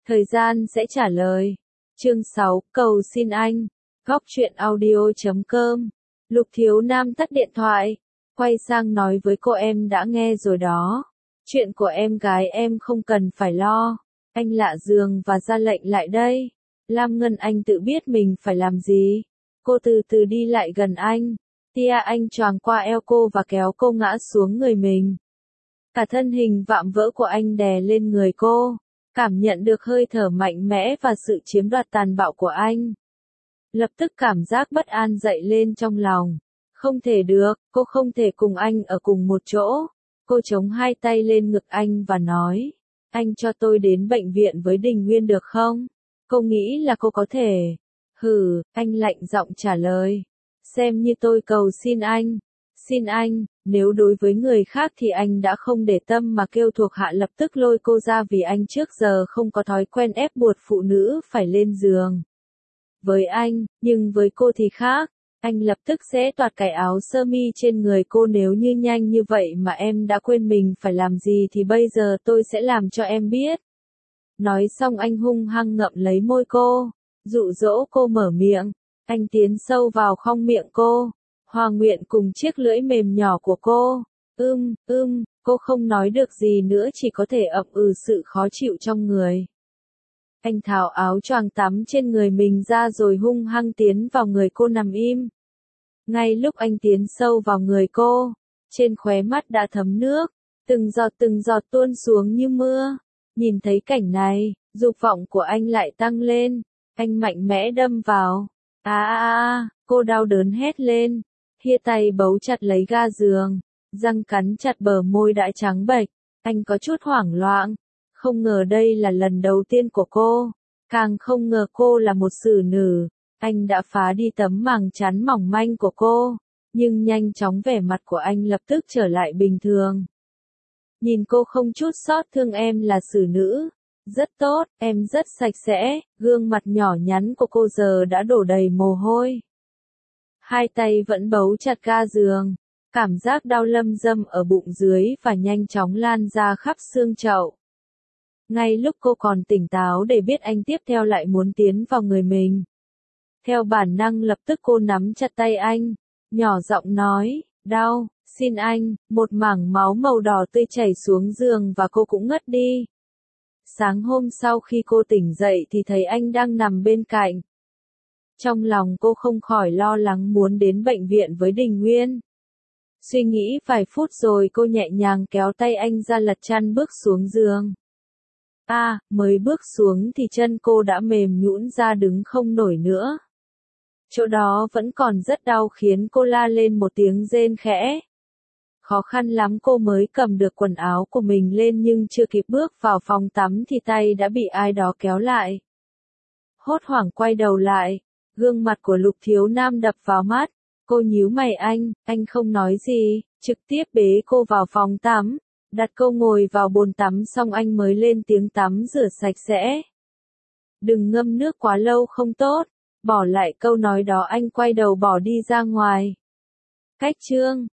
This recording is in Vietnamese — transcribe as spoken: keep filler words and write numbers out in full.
Thời gian sẽ trả lời. Chương sáu, cầu xin anh. Góc truyện audio chấm com. Lục Thiếu Nam tắt điện thoại, quay sang nói với cô em đã nghe rồi đó. Chuyện của em gái em không cần phải lo. Anh lạ giường và ra lệnh lại đây. Lam Ngân Anh tự biết mình phải làm gì. Cô từ từ đi lại gần anh. Tia anh choàng qua eo cô và kéo cô ngã xuống người mình. Cả thân hình vạm vỡ của anh đè lên người cô. Cảm nhận được hơi thở mạnh mẽ và sự chiếm đoạt tàn bạo của anh. Lập tức cảm giác bất an dậy lên trong lòng. Không thể được, cô không thể cùng anh ở cùng một chỗ. Cô chống hai tay lên ngực anh và nói, anh cho tôi đến bệnh viện với Đình Nguyên được không? Cô nghĩ là cô có thể. Hừ, anh lạnh giọng trả lời. Xem như tôi cầu xin anh. Xin anh, nếu đối với người khác thì anh đã không để tâm mà kêu thuộc hạ lập tức lôi cô ra vì anh trước giờ không có thói quen ép buộc phụ nữ phải lên giường. Với anh, nhưng với cô thì khác. Anh lập tức sẽ toạt cái áo sơ mi trên người cô nếu như nhanh như vậy mà em đã quên mình phải làm gì thì bây giờ tôi sẽ làm cho em biết. Nói xong anh hung hăng ngậm lấy môi cô, dụ dỗ cô mở miệng. Anh tiến sâu vào khoang miệng cô, hòa nguyện cùng chiếc lưỡi mềm nhỏ của cô. Ưm, ưm, cô không nói được gì nữa chỉ có thể ậm ừ sự khó chịu trong người. Anh tháo áo choàng tắm trên người mình ra rồi hung hăng tiến vào người cô nằm im. Ngay lúc anh tiến sâu vào người cô, trên khóe mắt đã thấm nước, từng giọt từng giọt tuôn xuống như mưa. Nhìn thấy cảnh này, dục vọng của anh lại tăng lên, anh mạnh mẽ đâm vào. À à à, cô đau đớn hét lên, hia tay bấu chặt lấy ga giường, răng cắn chặt bờ môi đã trắng bệch. Anh có chút hoảng loạn, không ngờ đây là lần đầu tiên của cô, càng không ngờ cô là một xử nữ. Anh đã phá đi tấm màng chắn mỏng manh của cô, nhưng nhanh chóng vẻ mặt của anh lập tức trở lại bình thường. Nhìn cô không chút xót thương, em là xử nữ. Rất tốt, em rất sạch sẽ, gương mặt nhỏ nhắn của cô giờ đã đổ đầy mồ hôi. Hai tay vẫn bấu chặt ga giường, cảm giác đau lâm dâm ở bụng dưới và nhanh chóng lan ra khắp xương chậu. Ngay lúc cô còn tỉnh táo để biết anh tiếp theo lại muốn tiến vào người mình. Theo bản năng lập tức cô nắm chặt tay anh, nhỏ giọng nói, đau, xin anh. Một mảng máu màu đỏ tươi chảy xuống giường và cô cũng ngất đi. Sáng hôm sau khi cô tỉnh dậy thì thấy anh đang nằm bên cạnh. Trong lòng cô không khỏi lo lắng muốn đến bệnh viện với Đình Nguyên. Suy nghĩ vài phút rồi cô nhẹ nhàng kéo tay anh ra lật chăn bước xuống giường. À, mới bước xuống thì chân cô đã mềm nhũn ra đứng không nổi nữa. Chỗ đó vẫn còn rất đau khiến cô la lên một tiếng rên khẽ. Khó khăn lắm cô mới cầm được quần áo của mình lên nhưng chưa kịp bước vào phòng tắm thì tay đã bị ai đó kéo lại. Hốt hoảng quay đầu lại, gương mặt của Lục Thiếu Nam đập vào mắt, cô nhíu mày anh, anh không nói gì, trực tiếp bế cô vào phòng tắm, đặt cô ngồi vào bồn tắm xong anh mới lên tiếng tắm rửa sạch sẽ. Đừng ngâm nước quá lâu không tốt, bỏ lại câu nói đó anh quay đầu bỏ đi ra ngoài. Cách chương